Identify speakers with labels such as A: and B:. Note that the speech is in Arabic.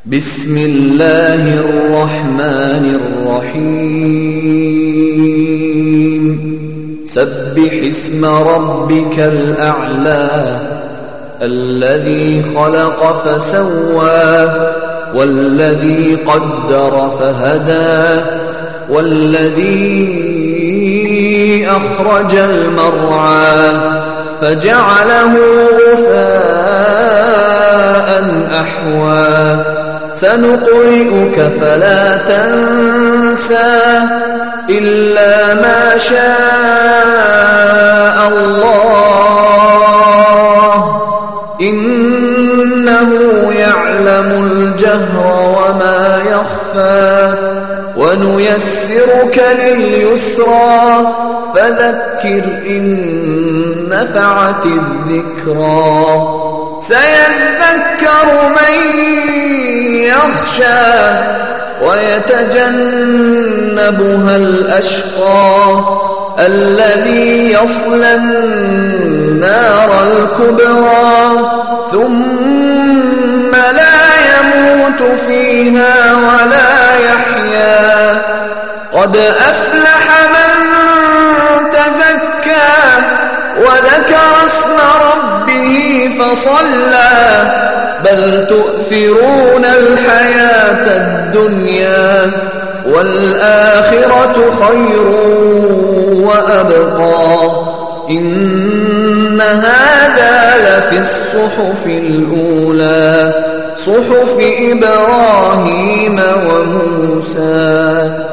A: بسم الله الرحمن الرحيم سبح اسم ربك الأعلى الذي خلق فسوى والذي قدر فهدى والذي أخرج المرعى فجعله غثاء أحوى سنقرئك فلا تنسى إلا ما شاء الله إنه يعلم الجهر وما يخفى ونيسرك لليسرى فذكر إن نفعت الذكرى سيذكر من يخشى ويتجنبها الأشقى الذي يصلى النار الكبرى ثم لا يموت فيها ولا يحيا قد أفلح من تزكى وذكر اسم ربه فصلى بل تؤثرون الحياة الدنيا والآخرة خير وأبقى إن هذا لفي الصحف الأولى صحف إبراهيم وموسى